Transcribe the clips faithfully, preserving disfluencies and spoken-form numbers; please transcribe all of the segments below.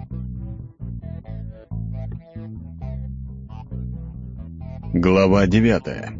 Глава девятая.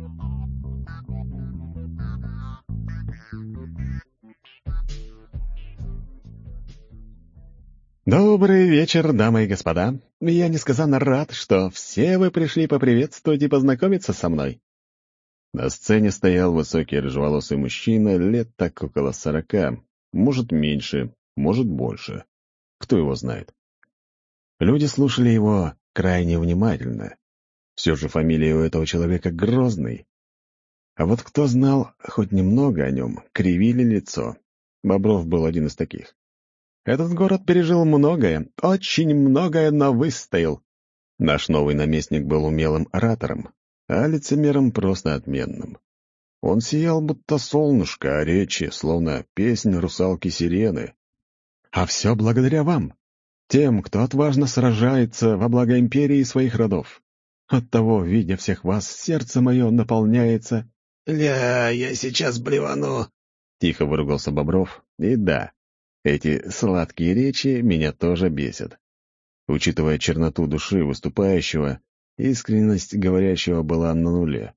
Добрый вечер, дамы и господа. Я несказанно рад, что все вы пришли поприветствовать и познакомиться со мной. На сцене стоял высокий рыжеволосый мужчина, лет так около сорока, может меньше, может больше. Кто его знает. Люди слушали его крайне внимательно. Все же фамилия у этого человека Грозный. А вот кто знал хоть немного о нем, кривили лицо. Бобров был один из таких. Этот город пережил многое, очень многое, но выстоял. Наш новый наместник был умелым оратором, а лицемером просто отменным. Он сиял, будто солнышко, а речи, словно песнь русалки-сирены. А все благодаря вам, тем, кто отважно сражается во благо империи и своих родов. Оттого, видя всех вас, сердце мое наполняется... «Ля, я сейчас блевану!» — тихо выругался Бобров. И да, эти сладкие речи меня тоже бесят. Учитывая черноту души выступающего, искренность говорящего была на нуле.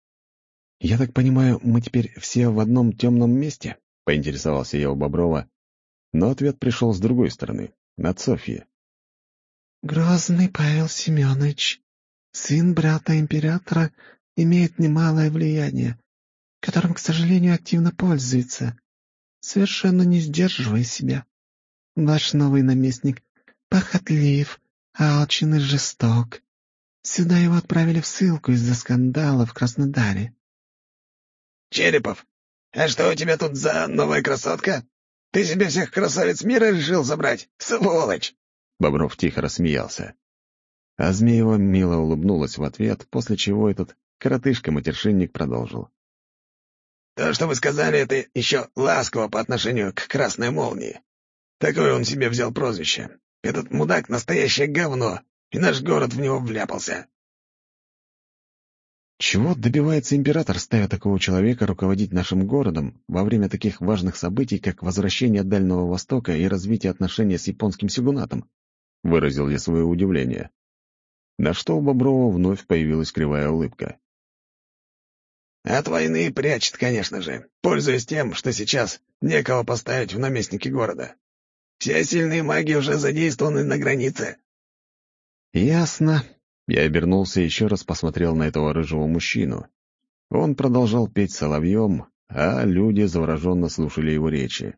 «Я так понимаю, мы теперь все в одном темном месте?» — поинтересовался я у Боброва, но ответ пришел с другой стороны, от Софьи. «Грозный Павел Семенович, сын брата императора, имеет немалое влияние, которым, к сожалению, активно пользуется, совершенно не сдерживая себя. Ваш новый наместник похотлив, алчен и жесток. Сюда его отправили в ссылку из-за скандала в Краснодаре». «Черепов, а что у тебя тут за новая красотка? Ты себе всех красавиц мира решил забрать? Сволочь!» Бобров тихо рассмеялся. А Змеева мило улыбнулась в ответ, после чего этот коротышка-матершинник продолжил. «То, что вы сказали, это еще ласково по отношению к красной молнии. Такое он себе взял прозвище. Этот мудак — настоящее говно, и наш город в него вляпался». Чего добивается император, ставя такого человека руководить нашим городом во время таких важных событий, как возвращение Дальнего Востока и развитие отношений с японским сёгунатом? Выразил я свое удивление. На что у Боброва вновь появилась кривая улыбка. «От войны прячет, конечно же, пользуясь тем, что сейчас некого поставить в наместники города. Все сильные маги уже задействованы на границе». «Ясно». Я обернулся и еще раз посмотрел на этого рыжего мужчину. Он продолжал петь соловьем, а люди завороженно слушали его речи.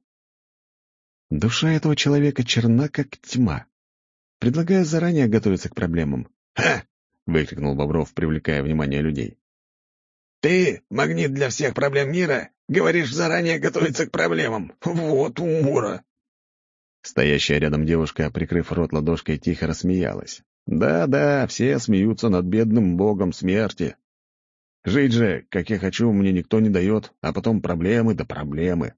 Душа этого человека черна, как тьма. Предлагаю заранее готовиться к проблемам. «Ха!» — выкрикнул Бобров, привлекая внимание людей. «Ты, магнит для всех проблем мира, говоришь заранее готовиться к проблемам. Вот умора!» Стоящая рядом девушка, прикрыв рот ладошкой, тихо рассмеялась. «Да-да, все смеются над бедным богом смерти. Жить же, как я хочу, мне никто не дает, а потом проблемы да проблемы.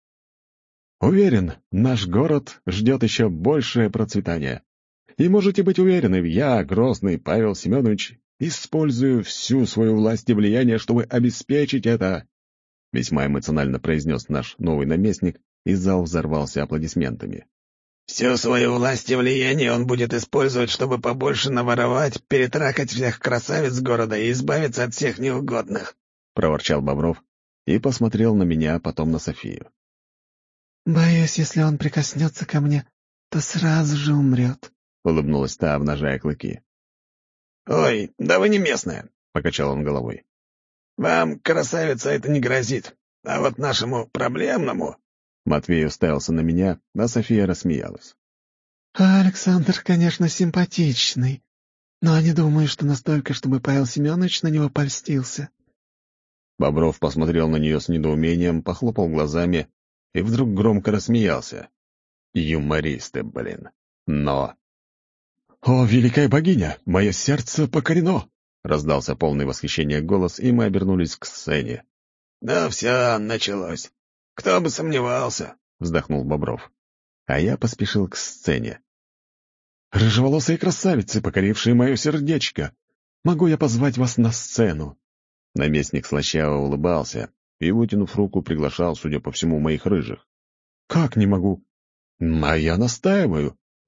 Уверен, наш город ждет еще большее процветание. И можете быть уверены, я, Грозный Павел Семенович, использую всю свою власть и влияние, чтобы обеспечить это», — весьма эмоционально произнес наш новый наместник, и зал взорвался аплодисментами. «Всю свою власть и влияние он будет использовать, чтобы побольше наворовать, перетрахать всех красавиц города и избавиться от всех неугодных», — проворчал Бобров и посмотрел на меня, а потом на Софию. «Боюсь, если он прикоснется ко мне, то сразу же умрет», — улыбнулась та, обнажая клыки. «Ой, да вы не местная», — покачал он головой. «Вам, красавица, это не грозит, а вот нашему проблемному...» Матвей уставился на меня, а София рассмеялась. «Александр, конечно, симпатичный, но не думаю, что настолько, чтобы Павел Семенович на него польстился». Бобров посмотрел на нее с недоумением, похлопал глазами и вдруг громко рассмеялся. Юмористы, блин. Но... «О, великая богиня, мое сердце покорено!» — раздался полный восхищения голос, и мы обернулись к сцене. «Да все, началось. Кто бы сомневался!» — вздохнул Бобров. А я поспешил к сцене. «Рыжеволосые красавицы, покорившие мое сердечко! Могу я позвать вас на сцену?» Наместник слащаво улыбался и, вытянув руку, приглашал, судя по всему, моих рыжих. «Как не могу?» «А я настаиваю.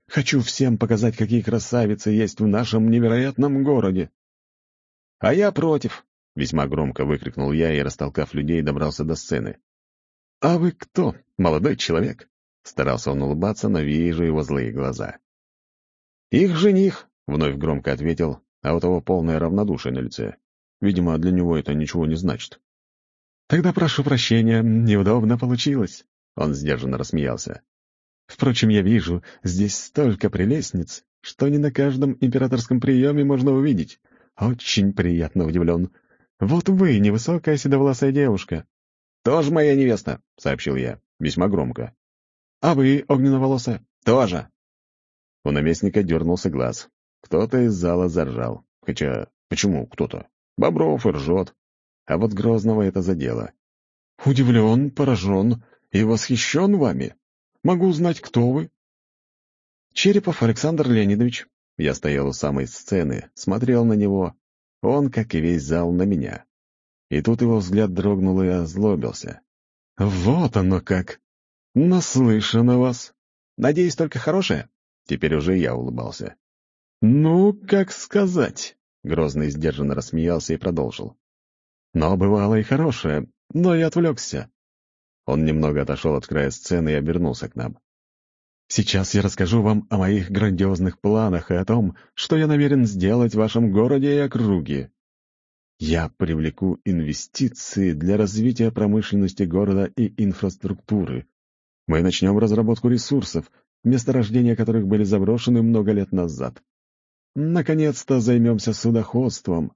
Хочу всем показать, какие красавицы есть в нашем невероятном городе». «А я против», — весьма громко выкрикнул я и, растолкав людей, добрался до сцены. «А вы кто, молодой человек?» — старался он улыбаться, но вижу его злые глаза. «Их жених», — вновь громко ответил, а у того полное равнодушие на лице. Видимо, для него это ничего не значит. «Тогда прошу прощения, неудобно получилось», — он сдержанно рассмеялся. «Впрочем, я вижу, здесь столько прелестниц, что не на каждом императорском приеме можно увидеть. Очень приятно удивлен. Вот вы, невысокая седовласая девушка». «Тоже моя невеста», — сообщил я, весьма громко. «А вы, огненноволосая?» «Тоже». У наместника дернулся глаз. Кто-то из зала заржал. Хотя, почему кто-то? Бобров и ржет. А вот Грозного это задело. «Удивлен, поражен и восхищен вами. Могу узнать, кто вы?» «Черепов Александр Леонидович». Я стоял у самой сцены, смотрел на него. Он, как и весь зал, на меня. И тут его взгляд дрогнул и озлобился. «Вот оно как! Наслышан о вас. Надеюсь, только хорошее?» Теперь уже я улыбался. «Ну, как сказать?» Грозный сдержанно рассмеялся и продолжил. «Но бывало и хорошее, но я отвлекся». Он немного отошел от края сцены и обернулся к нам. «Сейчас я расскажу вам о моих грандиозных планах и о том, что я намерен сделать в вашем городе и округе. Я привлеку инвестиции для развития промышленности города и инфраструктуры. Мы начнем разработку ресурсов, месторождения которых были заброшены много лет назад. Наконец-то займемся судоходством».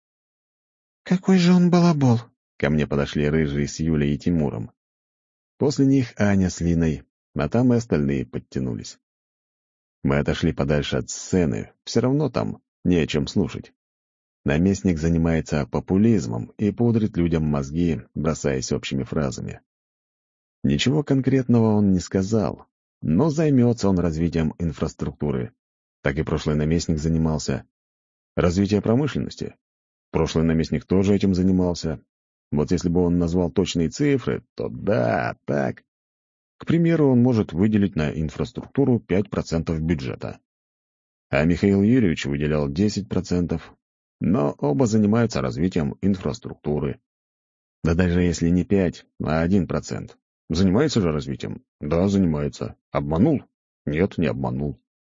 «Какой же он балабол!» Ко мне подошли Рыжий с Юлей и Тимуром. После них Аня с Линой, а там и остальные подтянулись. Мы отошли подальше от сцены, все равно там не о чем слушать. Наместник занимается популизмом и пудрит людям мозги, бросаясь общими фразами. Ничего конкретного он не сказал, но займется он развитием инфраструктуры. Так и прошлый наместник занимался. Развитие промышленности. Прошлый наместник тоже этим занимался. Вот если бы он назвал точные цифры, то да, так. К примеру, он может выделить на инфраструктуру пять процентов бюджета. А Михаил Юрьевич выделял десять процентов. Но оба занимаются развитием инфраструктуры. Да даже если не пять, а один процент. Занимается же развитием? Да, занимается. Обманул? Нет, не обманул.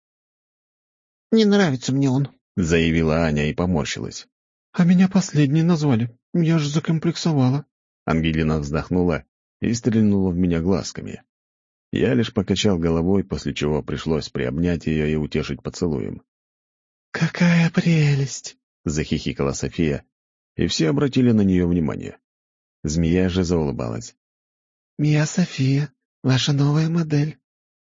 «Не нравится мне он», — заявила Аня и поморщилась. «А меня последней назвали. Я же закомплексовала». Ангелина вздохнула и стрельнула в меня глазками. Я лишь покачал головой, после чего пришлось приобнять ее и утешить поцелуем. «Какая прелесть!» — захихикала София, и все обратили на нее внимание. Змея же заулыбалась. «Мия София, ваша новая модель».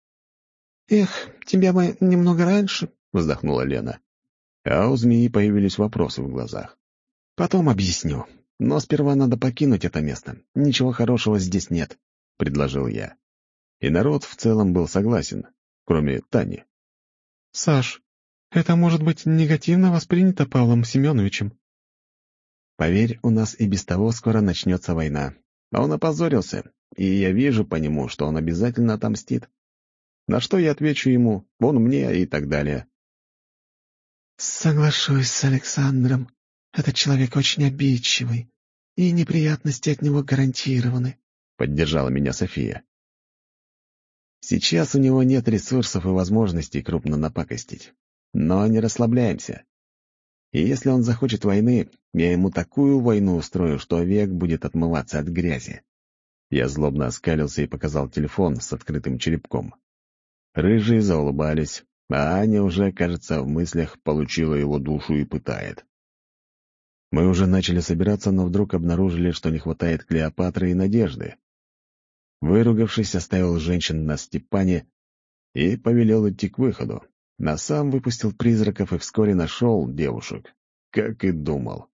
«Эх, тебя бы немного раньше», — вздохнула Лена. А у змеи появились вопросы в глазах. «Потом объясню, но сперва надо покинуть это место. Ничего хорошего здесь нет», — предложил я. И народ в целом был согласен, кроме Тани. «Саш, это может быть негативно воспринято Павлом Семеновичем». «Поверь, у нас и без того скоро начнется война. А он опозорился, и я вижу по нему, что он обязательно отомстит. На что я отвечу ему, он мне и так далее». «Соглашусь с Александром. Этот человек очень обидчивый, и неприятности от него гарантированы», — поддержала меня София. «Сейчас у него нет ресурсов и возможностей крупно напакостить. Но не расслабляемся. И если он захочет войны, я ему такую войну устрою, что век будет отмываться от грязи». Я злобно оскалился и показал телефон с открытым черепком. Рыжие заулыбались, а Аня уже, кажется, в мыслях получила его душу и пытает. Мы уже начали собираться, но вдруг обнаружили, что не хватает Клеопатры и Надежды. Выругавшись, оставил женщин на Степане и повелел идти к выходу, а сам выпустил призраков и вскоре нашел девушек, как и думал.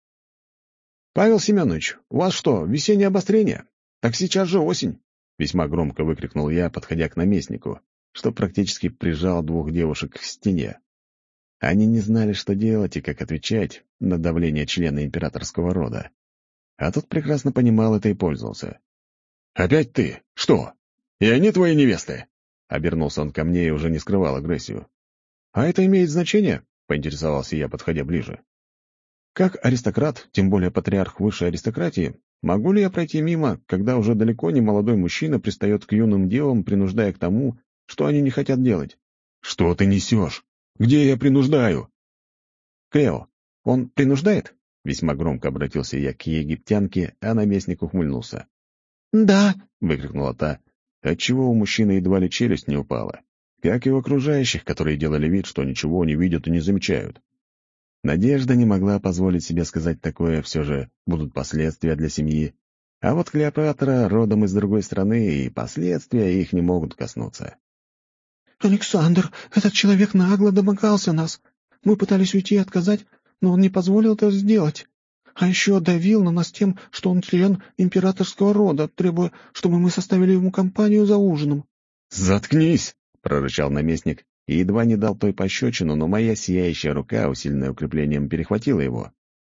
«Павел Семенович, у вас что, весеннее обострение? Так сейчас же осень!» — весьма громко выкрикнул я, подходя к наместнику, что практически прижал двух девушек к стене. Они не знали, что делать и как отвечать на давление члена императорского рода. А тот прекрасно понимал это и пользовался. «Опять ты? Что? И они твои невесты?» — обернулся он ко мне и уже не скрывал агрессию. «А это имеет значение?» — поинтересовался я, подходя ближе. «Как аристократ, тем более патриарх высшей аристократии, могу ли я пройти мимо, когда уже далеко не молодой мужчина пристает к юным девам, принуждая к тому, что они не хотят делать?» «Что ты несешь? Где я принуждаю?» «Клео, он принуждает?» — весьма громко обратился я к египтянке, а наместник ухмыльнулся. «Да!» — выкрикнула та, отчего у мужчины едва ли челюсть не упала, как и у окружающих, которые делали вид, что ничего не видят и не замечают. Надежда не могла позволить себе сказать такое, все же будут последствия для семьи, а вот Клеопатра родом из другой страны, и последствия их не могут коснуться. «Александр, этот человек нагло домогался нас. Мы пытались уйти и отказать, но он не позволил это сделать. А еще давил на нас тем, что он член императорского рода, требуя, чтобы мы составили ему компанию за ужином». «Заткнись!» — прорычал наместник и едва не дал той пощечину, но моя сияющая рука, усиленная укреплением, перехватила его.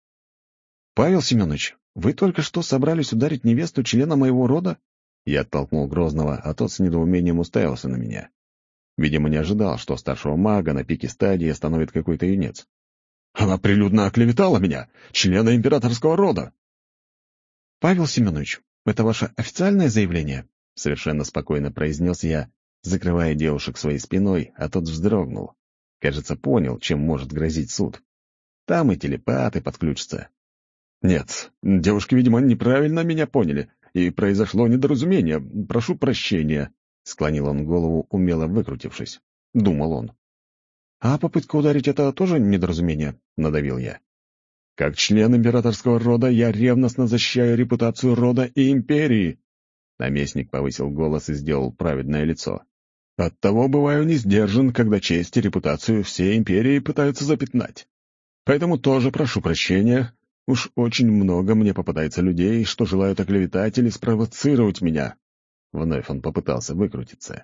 «Павел Семенович, вы только что собрались ударить невесту члена моего рода?» Я оттолкнул Грозного, а тот с недоумением уставился на меня. Видимо, не ожидал, что старшего мага на пике стадии остановит какой-то юнец. «Она прилюдно оклеветала меня, члена императорского рода!» «Павел Семенович, это ваше официальное заявление?» — совершенно спокойно произнес я, закрывая девушек своей спиной, а тот вздрогнул. Кажется, понял, чем может грозить суд. Там и телепаты подключатся. «Нет, девушки, видимо, неправильно меня поняли, и произошло недоразумение. Прошу прощения», — склонил он голову, умело выкрутившись. Думал он. «А попытка ударить — это тоже недоразумение?» — надавил я. «Как член императорского рода я ревностно защищаю репутацию рода и империи!» Наместник повысил голос и сделал праведное лицо. «Оттого бываю не сдержан, когда честь и репутацию всей империи пытаются запятнать. Поэтому тоже прошу прощения. Уж очень много мне попадается людей, что желают оклеветать или спровоцировать меня». Вновь он попытался выкрутиться.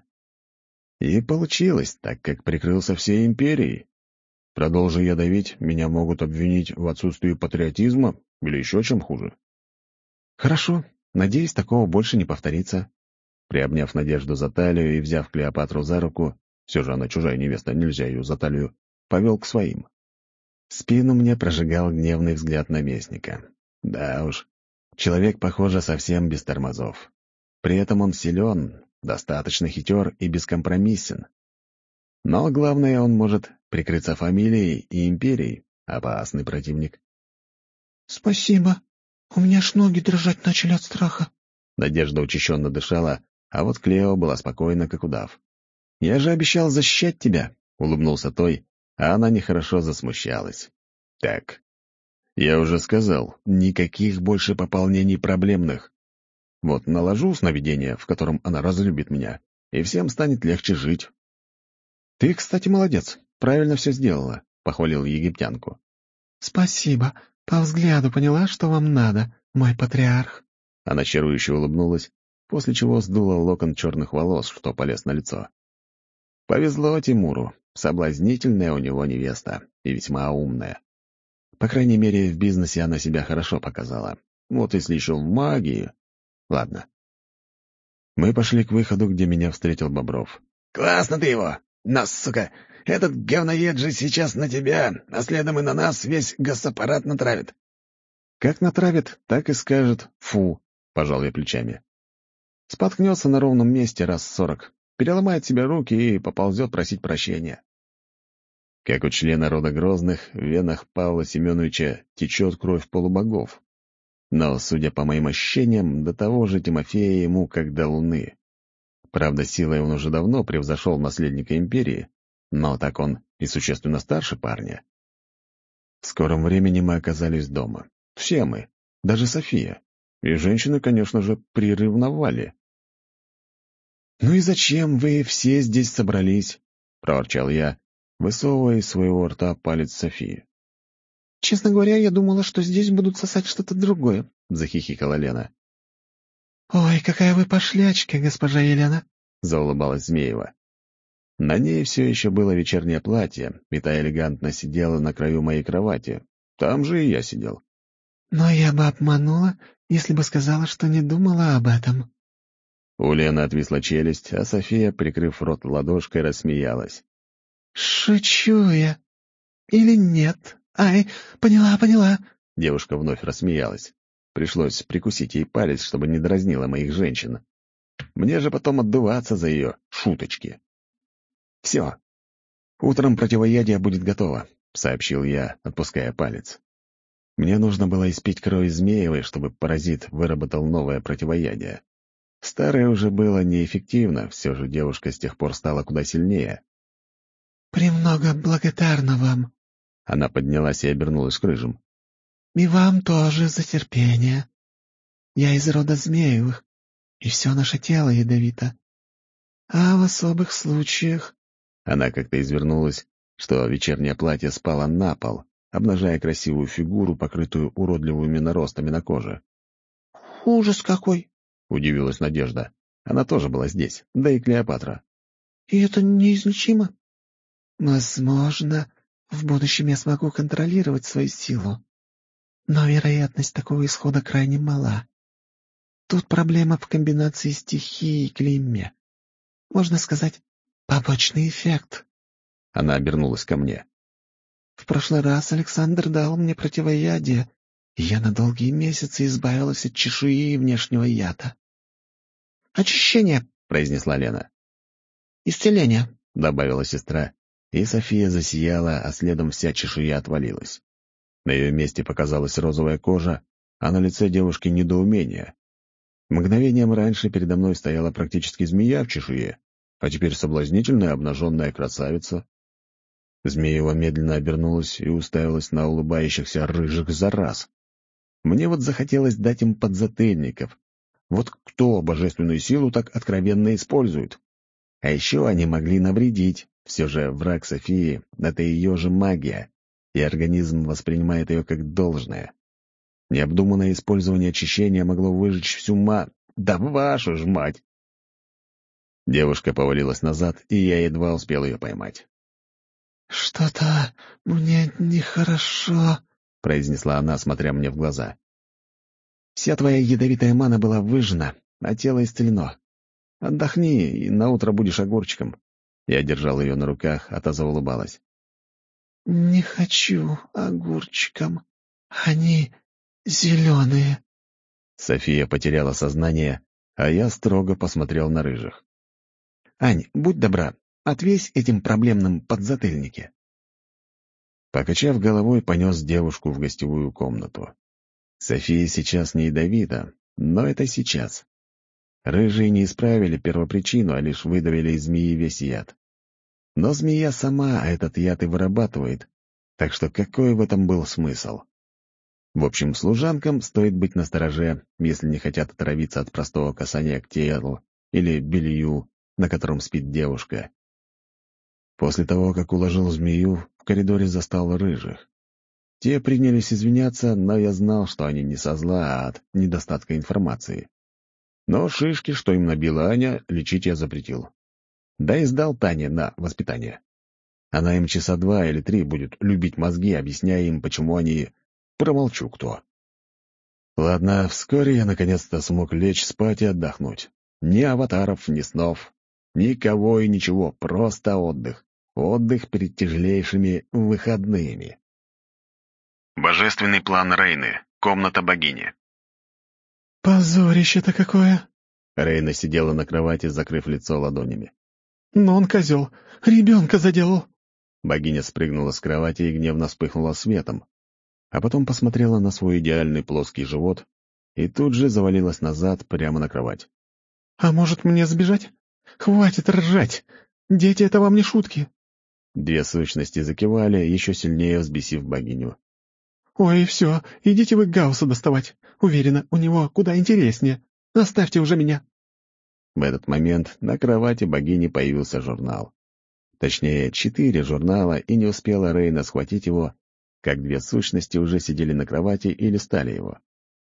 И получилось, так как прикрылся всей империей. Продолжи я давить, меня могут обвинить в отсутствии патриотизма или еще чем хуже. Хорошо, надеюсь, такого больше не повторится. Приобняв Надежду за талию и взяв Клеопатру за руку, все же она чужая невеста, нельзя ее за талию, повел к своим. Спину мне прожигал гневный взгляд наместника. Да уж, человек, похоже, совсем без тормозов. При этом он силен, достаточно хитер и бескомпромиссен. Но главное, он может прикрыться фамилией и империей. Опасный противник. «Спасибо. У меня аж ноги дрожать начали от страха». Надежда учащенно дышала, а вот Клео была спокойна, как удав. «Я же обещал защищать тебя», — улыбнулся той, а она нехорошо засмущалась. «Так, я уже сказал, никаких больше пополнений проблемных. Вот наложу сновидение, в котором она разлюбит меня, и всем станет легче жить». «Ты, кстати, молодец, правильно все сделала», — похвалил египтянку. «Спасибо. По взгляду поняла, что вам надо, мой патриарх». Она чарующе улыбнулась, после чего сдула локон черных волос, что полез на лицо. Повезло Тимуру, соблазнительная у него невеста и весьма умная. По крайней мере, в бизнесе она себя хорошо показала. Вот если еще в магии... Ладно. Мы пошли к выходу, где меня встретил Бобров. «Классно ты его! Но, сука, этот говноед же сейчас на тебя, а следом и на нас весь госаппарат натравит». «Как натравит, так и скажет «фу», — пожал я плечами. Споткнется на ровном месте раз сорок, переломает себе руки и поползет просить прощения. Как у члена рода Грозных, в венах Павла Семеновича течет кровь полубогов. Но, судя по моим ощущениям, до того же Тимофея ему как до луны. Правда, силой он уже давно превзошел наследника империи, но так он и существенно старше парня. В скором времени мы оказались дома. Все мы, даже София. И женщины, конечно же, приревновали. «Ну и зачем вы все здесь собрались?» — проворчал я, высовывая из своего рта палец Софии. «Честно говоря, я думала, что здесь будут сосать что-то другое», — захихикала Лена. «Ой, какая вы пошлячка, госпожа Елена!» — заулыбалась Змеева. На ней все еще было вечернее платье, и та элегантно сидела на краю моей кровати. Там же и я сидел. «Но я бы обманула, если бы сказала, что не думала об этом». У Лены отвисла челюсть, а София, прикрыв рот ладошкой, рассмеялась. «Шучу я. Или нет? Ай, поняла, поняла». Девушка вновь рассмеялась. Пришлось прикусить ей палец, чтобы не дразнила моих женщин. Мне же потом отдуваться за ее шуточки. «Все. Утром противоядие будет готово», — сообщил я, отпуская палец. Мне нужно было испить кровь Змеевой, чтобы паразит выработал новое противоядие. Старое уже было неэффективно, все же девушка с тех пор стала куда сильнее. «Премного благодарна вам». Она поднялась и обернулась к рыжим. «И вам тоже за терпение. Я из рода Змеевых, и все наше тело ядовито. А в особых случаях...» Она как-то извернулась, что вечернее платье спало на пол, обнажая красивую фигуру, покрытую уродливыми наростами на коже. «Ужас какой!» — удивилась Надежда. Она тоже была здесь, да и Клеопатра. «И это неизлечимо?» «Возможно, в будущем я смогу контролировать свою силу. Но вероятность такого исхода крайне мала. Тут проблема в комбинации стихии и клейме. Можно сказать, побочный эффект». Она обернулась ко мне. «В прошлый раз Александр дал мне противоядие, и я на долгие месяцы избавилась от чешуи и внешнего яда». «Очищение», — произнесла Лена. «Исцеление», — добавила сестра, и София засияла, а следом вся чешуя отвалилась. На ее месте показалась розовая кожа, а на лице девушки недоумение. Мгновением раньше передо мной стояла практически змея в чешуе, а теперь соблазнительная обнаженная красавица. Змеева медленно обернулась и уставилась на улыбающихся рыжих зараз. Мне вот захотелось дать им подзатыльников. Вот кто божественную силу так откровенно использует? А еще они могли навредить. Все же враг Софии — это ее же магия, и организм воспринимает ее как должное. Необдуманное использование очищения могло выжечь всю ма... Да вашу ж мать! Девушка повалилась назад, и я едва успел ее поймать. «Что-то мне нехорошо», — произнесла она, смотря мне в глаза. «Вся твоя ядовитая мана была выжжена, а тело исцелено. Отдохни, и наутро будешь огурчиком». Я держал ее на руках, а та заулыбалась. «Не хочу огурчиком. Они зеленые». София потеряла сознание, а я строго посмотрел на рыжих. «Ань, будь добра, отвесь этим проблемным подзатыльники». Покачав головой, понес девушку в гостевую комнату. София сейчас не ядовита, но это сейчас. Рыжие не исправили первопричину, а лишь выдавили из змеи весь яд. Но змея сама этот яд и вырабатывает, так что какой в этом был смысл? В общем, служанкам стоит быть настороже, если не хотят отравиться от простого касания к телу или белью, на котором спит девушка. После того, как уложил змею, в коридоре застал рыжих. Те принялись извиняться, но я знал, что они не со зла, а от недостатка информации. Но шишки, что им набила Аня, лечить я запретил. Да и сдал Тане на воспитание. Она им часа два или три будет любить мозги, объясняя им, почему они... Промолчу кто. Ладно, вскоре я наконец-то смог лечь спать и отдохнуть. Ни аватаров, ни снов, никого и ничего, просто отдых. Отдых перед тяжелейшими выходными. Божественный план Рейны. Комната богини. «Позорище-то какое!» Рейна сидела на кровати, закрыв лицо ладонями. «Но он козел! Ребенка заделал!» Богиня спрыгнула с кровати и гневно вспыхнула светом, а потом посмотрела на свой идеальный плоский живот и тут же завалилась назад прямо на кровать. «А может, мне сбежать? Хватит ржать! Дети — это вам не шутки!» Две сущности закивали, еще сильнее взбесив богиню. «Ой, все, идите вы Гаусса доставать. Уверена, у него куда интереснее. Оставьте уже меня». В этот момент на кровати богини появился журнал. Точнее, четыре журнала, и не успела Рейна схватить его, как две сущности уже сидели на кровати и листали его.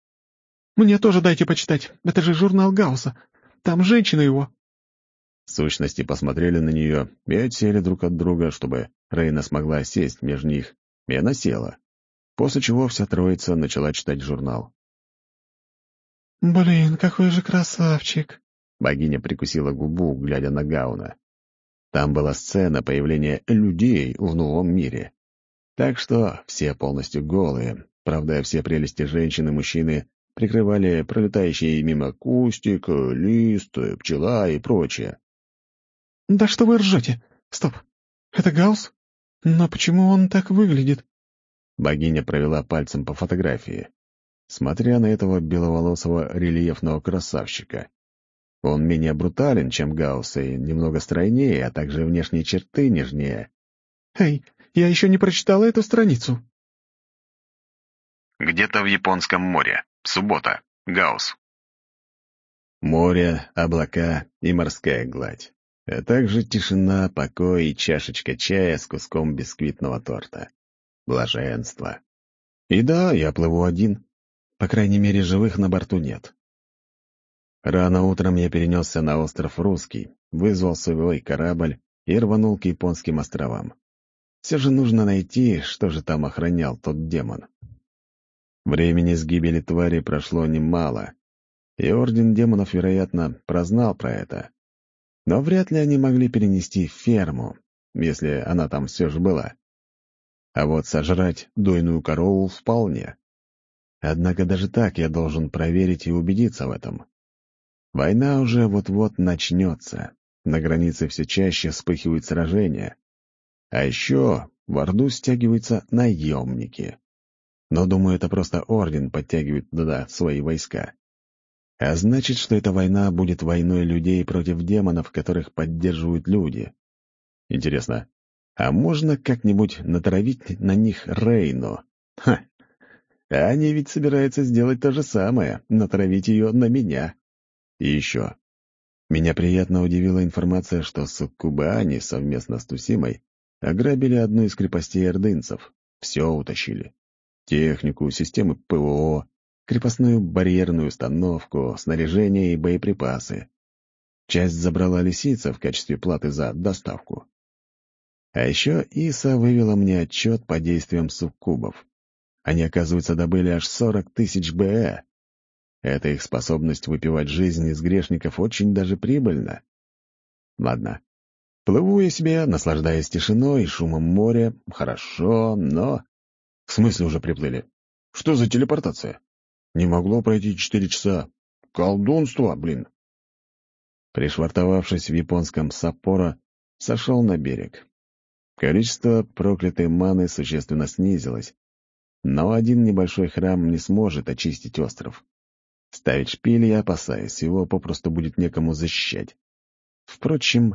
«Мне тоже дайте почитать. Это же журнал Гаусса. Там женщина его». Сущности посмотрели на нее и отсели друг от друга, чтобы Рейна смогла сесть между них, и она села, после чего вся троица начала читать журнал. «Блин, какой же красавчик!» Богиня прикусила губу, глядя на Гауна. Там была сцена появления людей в новом мире. Так что все полностью голые. Правда, все прелести женщин и мужчины прикрывали пролетающие мимо кустик, лист, пчела и прочее. «Да что вы ржете? Стоп! Это Гаусс? Но почему он так выглядит?» Богиня провела пальцем по фотографии, смотря на этого беловолосого рельефного красавчика. Он менее брутален, чем Гаусс, и немного стройнее, а также внешние черты нежнее. «Эй, я еще не прочитала эту страницу!» Где-то в Японском море. Суббота. Гаусс. Море, облака и морская гладь. А также тишина, покой и чашечка чая с куском бисквитного торта. Блаженство. И да, я плыву один. По крайней мере, живых на борту нет. Рано утром я перенесся на остров Русский, вызвал свой корабль и рванул к японским островам. Все же нужно найти, что же там охранял тот демон. Времени с гибели твари прошло немало, и Орден Демонов, вероятно, прознал про это. Но вряд ли они могли перенести ферму, если она там все же была. А вот сожрать дойную корову вполне. Однако даже так я должен проверить и убедиться в этом. Война уже вот-вот начнется. На границе все чаще вспыхивают сражения. А еще в Орду стягиваются наемники. Но, думаю, это просто Орден подтягивает туда свои войска. А значит, что эта война будет войной людей против демонов, которых поддерживают люди. Интересно, а можно как-нибудь натравить на них Рейну? Ха! А они ведь собираются сделать то же самое, натравить ее на меня. И еще. Меня приятно удивила информация, что суккубы совместно с Тусимой ограбили одну из крепостей ордынцев. Все утащили. Технику, системы ПВО, крепостную барьерную установку, снаряжение и боеприпасы. Часть забрала лисица в качестве платы за доставку. А еще Иса вывела мне отчет по действиям суккубов. Они, оказывается, добыли аж сорок тысяч БЭ. Эта их способность выпивать жизнь из грешников очень даже прибыльна. Ладно. Плыву я себе, наслаждаясь тишиной и шумом моря. Хорошо, но... В смысле уже приплыли? Что за телепортация? Не могло пройти четыре часа. Колдунство, блин. Пришвартовавшись в японском Саппоро, сошел на берег. Количество проклятой маны существенно снизилось, но один небольшой храм не сможет очистить остров. Ставить шпиль я опасаюсь, его попросту будет некому защищать. Впрочем,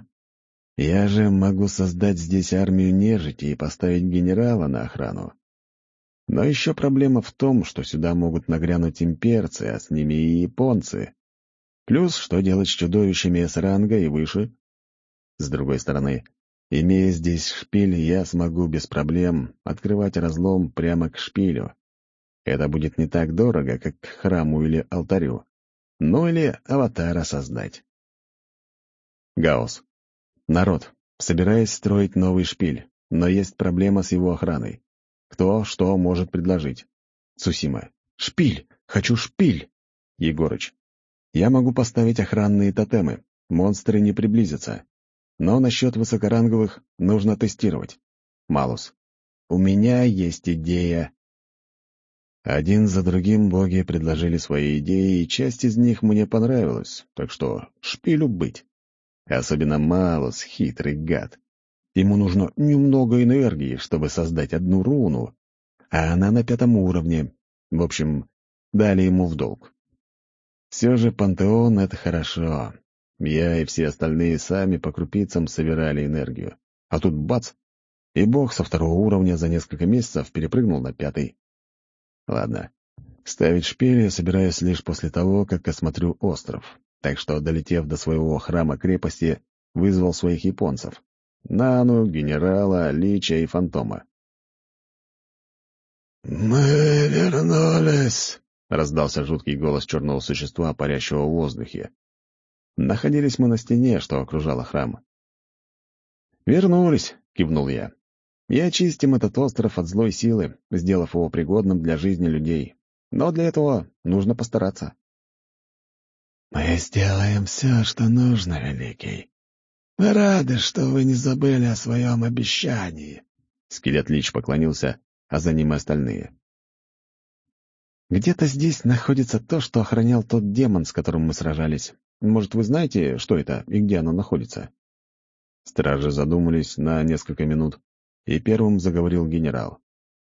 я же могу создать здесь армию нежити и поставить генерала на охрану. Но еще проблема в том, что сюда могут нагрянуть имперцы, а с ними и японцы. Плюс, что делать с чудовищами С-ранга и выше? С другой стороны, имея здесь шпиль, я смогу без проблем открывать разлом прямо к шпилю. Это будет не так дорого, как к храму или алтарю. Ну или аватара создать. Гаусс. Народ, собираюсь строить новый шпиль, но есть проблема с его охраной. Кто что может предложить? Цусима. Шпиль! Хочу шпиль! Егорыч. Я могу поставить охранные тотемы. Монстры не приблизятся. Но насчет высокоранговых нужно тестировать. Малус. У меня есть идея. Один за другим боги предложили свои идеи, и часть из них мне понравилась, так что шпилю быть. Особенно Малус, хитрый гад. Ему нужно немного энергии, чтобы создать одну руну, а она на пятом уровне. В общем, дали ему в долг. Все же пантеон — это хорошо. Я и все остальные сами по крупицам собирали энергию. А тут бац! И бог со второго уровня за несколько месяцев перепрыгнул на пятый. Ладно, ставить шпиль я собираюсь лишь после того, как осмотрю остров. Так что, долетев до своего храма-крепости, вызвал своих японцев. Нану, генерала, Лича и фантома. «Мы вернулись!» — раздался жуткий голос черного существа, парящего в воздухе. Находились мы на стене, что окружала храм. «Вернулись!» — кивнул я. «И очистим этот остров от злой силы, сделав его пригодным для жизни людей. Но для этого нужно постараться». «Мы сделаем все, что нужно, Великий. Мы рады, что вы не забыли о своем обещании». Скелет Лич поклонился, а за ним и остальные. «Где-то здесь находится то, что охранял тот демон, с которым мы сражались. Может, вы знаете, что это и где оно находится?» Стражи задумались на несколько минут, и первым заговорил генерал.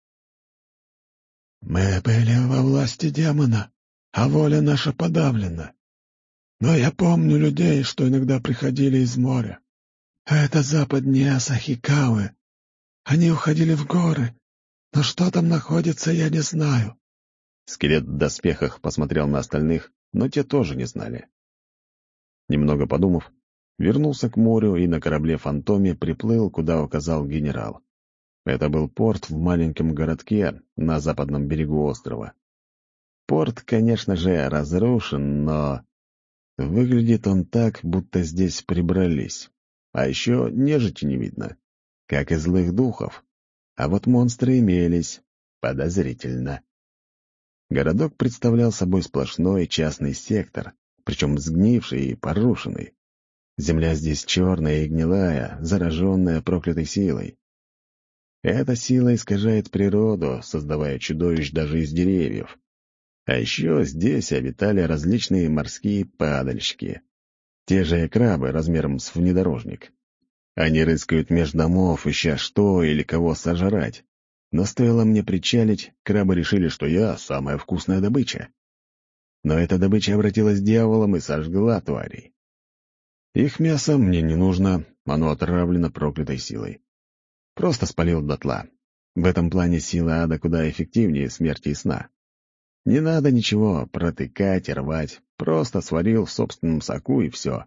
«Мы были во власти демона, а воля наша подавлена. Но я помню людей, что иногда приходили из моря. А это западнее Асахикавы. Они уходили в горы, но что там находится, я не знаю». Скелет в доспехах посмотрел на остальных, но те тоже не знали. Немного подумав, вернулся к морю и на корабле «Фантоме» приплыл, куда указал генерал. Это был порт в маленьком городке на западном берегу острова. Порт, конечно же, разрушен, но выглядит он так, будто здесь прибрались. А еще нежити не видно, как и злых духов. А вот монстры имелись. Подозрительно. Городок представлял собой сплошной частный сектор, причем сгнивший и порушенный. Земля здесь черная и гнилая, зараженная проклятой силой. Эта сила искажает природу, создавая чудовищ даже из деревьев. А еще здесь обитали различные морские падальщики. Те же крабы размером с внедорожник. Они рыскают меж домов, ища что или кого сожрать. Но стоило мне причалить, крабы решили, что я самая вкусная добыча. Но эта добыча обратилась дьяволом и сожгла тварей. Их мясо мне не нужно, оно отравлено проклятой силой. Просто спалил дотла. В этом плане сила ада куда эффективнее смерти и сна. Не надо ничего протыкать и рвать, просто сварил в собственном соку и все.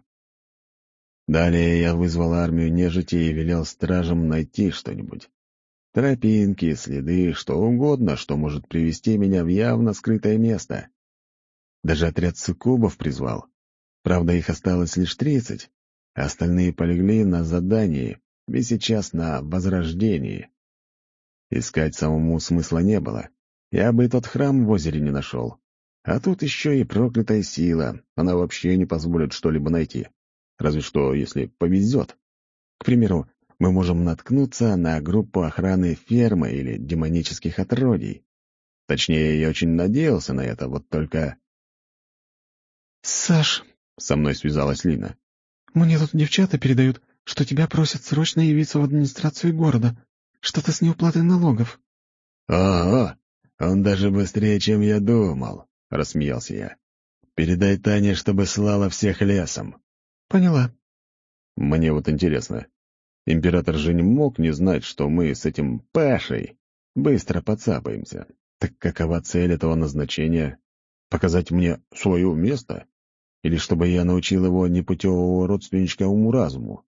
Далее я вызвал армию нежити и велел стражам найти что-нибудь. Тропинки, следы, что угодно, что может привести меня в явно скрытое место. Даже отряд суккубов призвал. Правда, их осталось лишь тридцать, а остальные полегли на задании и сейчас на возрождении. Искать самому смысла не было. Я бы и тот храм в озере не нашел. А тут еще и проклятая сила, она вообще не позволит что-либо найти. Разве что, если повезет. К примеру, мы можем наткнуться на группу охраны фермы или демонических отродий. Точнее, я очень надеялся на это, вот только... «Саш», — со мной связалась Лина. «мне тут девчата передают, что тебя просят срочно явиться в администрацию города. Что-то с неуплатой налогов». «Ого, он даже быстрее, чем я думал», — рассмеялся я. «Передай Тане, чтобы слала всех лесом». «Поняла». Мне вот интересно, император же не мог не знать, что мы с этим Пашей быстро подцапаемся. Так какова цель этого назначения? Показать мне свое место? Или чтобы я научил его непутевого родственничка уму-разуму?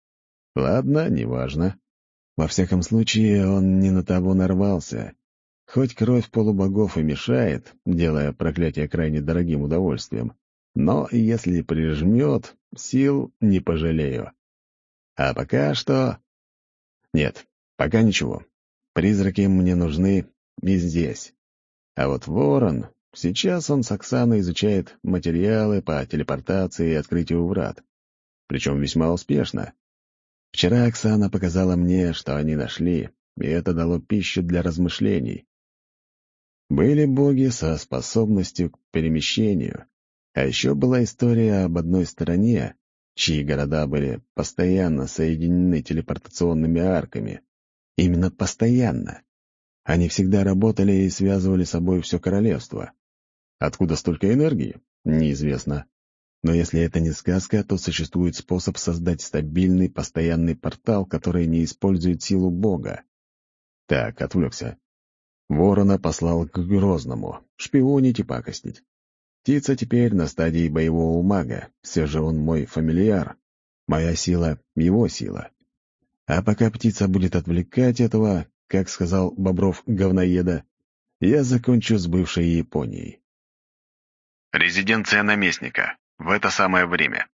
Ладно, неважно. Во всяком случае, он не на того нарвался. Хоть кровь полубогов и мешает, делая проклятие крайне дорогим удовольствием, но если прижмет, сил не пожалею. А пока что... Нет, пока ничего. Призраки мне нужны и здесь. А вот ворон... Сейчас он с Оксаной изучает материалы по телепортации и открытию врат. Причем весьма успешно. Вчера Оксана показала мне, что они нашли, и это дало пищу для размышлений. Были боги со способностью к перемещению, а еще была история об одной стороне, чьи города были постоянно соединены телепортационными арками. Именно постоянно. Они всегда работали и связывали с собой все королевство. Откуда столько энергии? Неизвестно. Но если это не сказка, то существует способ создать стабильный, постоянный портал, который не использует силу Бога. Так, отвлекся. Ворона послал к Грозному, шпионить и пакостить. Птица теперь на стадии боевого мага, все же он мой фамильяр. Моя сила — его сила. А пока птица будет отвлекать этого, как сказал Бобров-говноеда, я закончу с бывшей Японией. Резиденция наместника. В это самое время.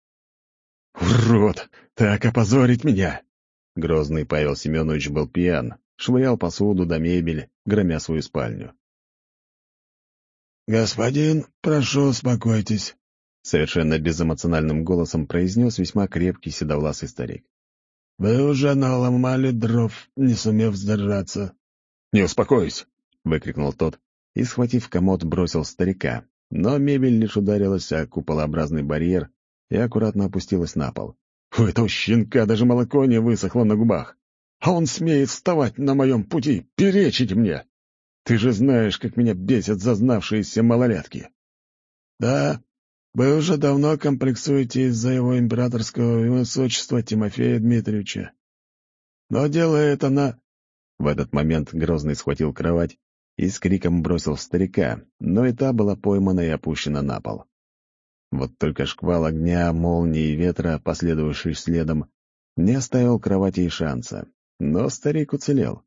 «Урод! Так опозорить меня!» Грозный Павел Семенович был пьян, швырял посуду да мебель, громя свою спальню. «Господин, прошу, успокойтесь. — совершенно безэмоциональным голосом произнес весьма крепкий седовласый старик. «Вы уже наломали дров, не сумев сдержаться». «Не успокойся!» — выкрикнул тот и, схватив комод, бросил старика, но мебель лишь ударилась о куполообразный барьер и аккуратно опустилась на пол. «У этого щенка даже молоко не высохло на губах, а он смеет вставать на моем пути, перечить мне! Ты же знаешь, как меня бесят зазнавшиеся малолетки!» «Да, вы уже давно комплексуете из-за его императорского высочества Тимофея Дмитриевича. Но дело это на...» В этот момент Грозный схватил кровать и с криком бросил в старика, но и та была поймана и опущена на пол. Вот только шквал огня, молнии и ветра, последовавший следом, не оставил кровати и шанса, но старик уцелел.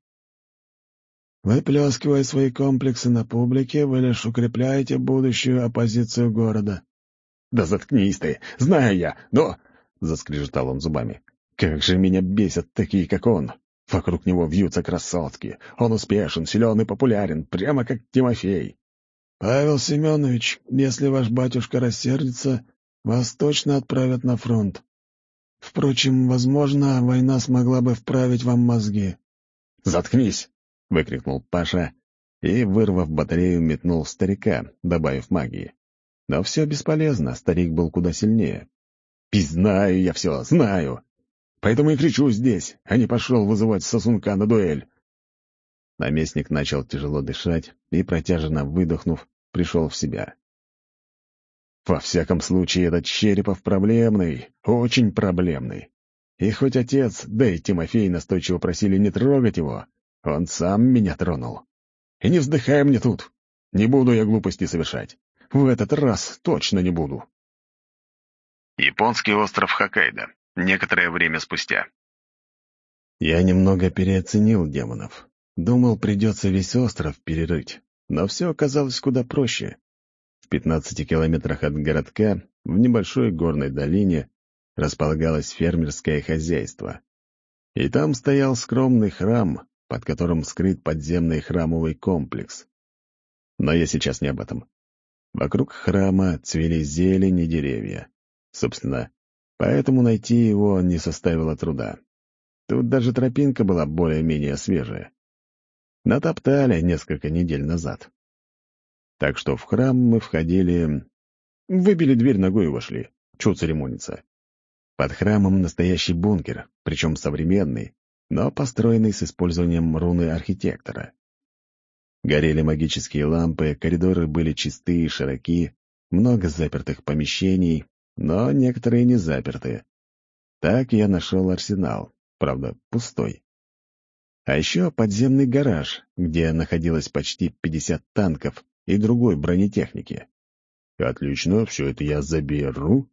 «Выплескивая свои комплексы на публике, вы лишь укрепляете будущую оппозицию города». «Да заткнись ты! Знаю я, но...» — заскрежетал он зубами. «Как же меня бесят такие, как он! Вокруг него вьются красотки. Он успешен, силен и популярен, прямо как Тимофей». «Павел Семенович, если ваш батюшка рассердится, вас точно отправят на фронт. Впрочем, возможно, война смогла бы вправить вам мозги». «Заткнись!» — выкрикнул Паша и, вырвав батарею, метнул в старика, добавив магии. Но все бесполезно, старик был куда сильнее. «Пись, знаю я все, знаю! Поэтому и кричу здесь, а не пошел вызывать сосунка на дуэль!» Наместник начал тяжело дышать и, протяженно выдохнув, пришел в себя. «Во всяком случае, этот Черепов проблемный, очень проблемный. И хоть отец, да и Тимофей настойчиво просили не трогать его, он сам меня тронул. И не вздыхай мне тут, не буду я глупости совершать. В этот раз точно не буду». Японский остров Хоккайдо. Некоторое время спустя. Я немного переоценил демонов. Думал, придется весь остров перерыть, но все оказалось куда проще. В пятнадцати километрах от городка, в небольшой горной долине, располагалось фермерское хозяйство. И там стоял скромный храм, под которым скрыт подземный храмовый комплекс. Но я сейчас не об этом. Вокруг храма цвели зелень и деревья. Собственно, поэтому найти его не составило труда. Тут даже тропинка была более-менее свежая. Натоптали несколько недель назад. Так что в храм мы входили... Выбили дверь ногой и вошли. Чё церемониться? Под храмом настоящий бункер, причем современный, но построенный с использованием руны архитектора. Горели магические лампы, коридоры были чистые и широки, много запертых помещений, но некоторые не заперты. Так я нашел арсенал, правда, пустой. А еще подземный гараж, где находилось почти пятьдесят танков и другой бронетехники. Отлично, все это я заберу.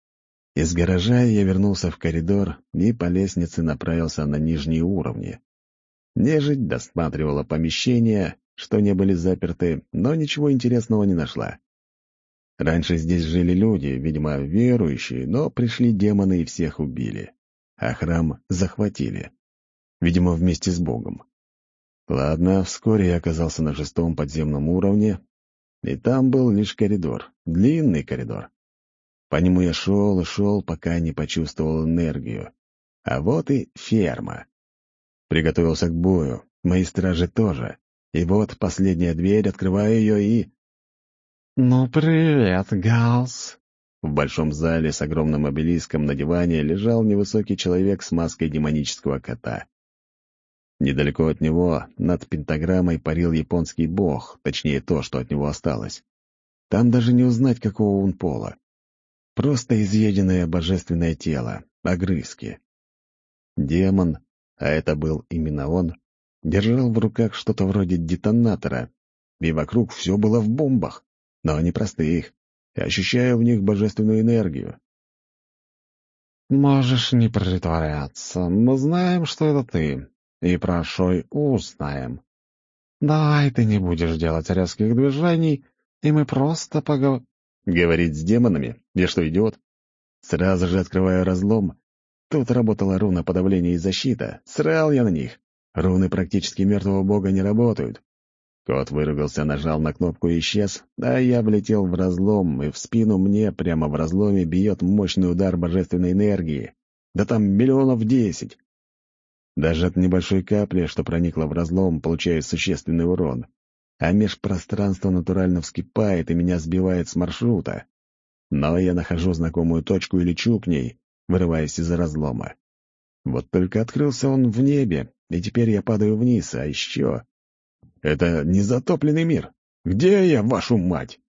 Из гаража я вернулся в коридор и по лестнице направился на нижние уровни. Нежить досматривала помещения, что не были заперты, но ничего интересного не нашла. Раньше здесь жили люди, видимо, верующие, но пришли демоны и всех убили. А храм захватили. Видимо, вместе с Богом. Ладно, вскоре я оказался на шестом подземном уровне, и там был лишь коридор, длинный коридор. По нему я шел и шел, пока не почувствовал энергию. А вот и ферма. Приготовился к бою, мои стражи тоже. И вот последняя дверь, открываю ее и... «Ну, привет, Гаус!» В большом зале с огромным обелиском на диване лежал невысокий человек с маской демонического кота. Недалеко от него, над пентаграммой, парил японский бог, точнее то, что от него осталось. Там даже не узнать, какого он пола. Просто изъеденное божественное тело, огрызки. Демон, а это был именно он, держал в руках что-то вроде детонатора, и вокруг все было в бомбах, но не простых, и ощущаю в них божественную энергию. «Можешь не притворяться, мы знаем, что это ты, и про Шой У знаем. Давай ты не будешь делать резких движений, и мы просто поговорим». Говорить с демонами? Я что, идиот? Сразу же открываю разлом. Тут работала руна подавления и защита. Срал я на них. Руны практически мертвого бога не работают. Кот выругался, нажал на кнопку и исчез, а я влетел в разлом, и в спину мне прямо в разломе бьет мощный удар божественной энергии. Да там миллионов десять. Даже от небольшой капли, что проникла в разлом, получаю существенный урон. А межпространство натурально вскипает и меня сбивает с маршрута. Но я нахожу знакомую точку и лечу к ней, вырываясь из разлома. Вот только открылся он в небе, и теперь я падаю вниз, а еще... Это незатопленный мир. Где я, вашу мать?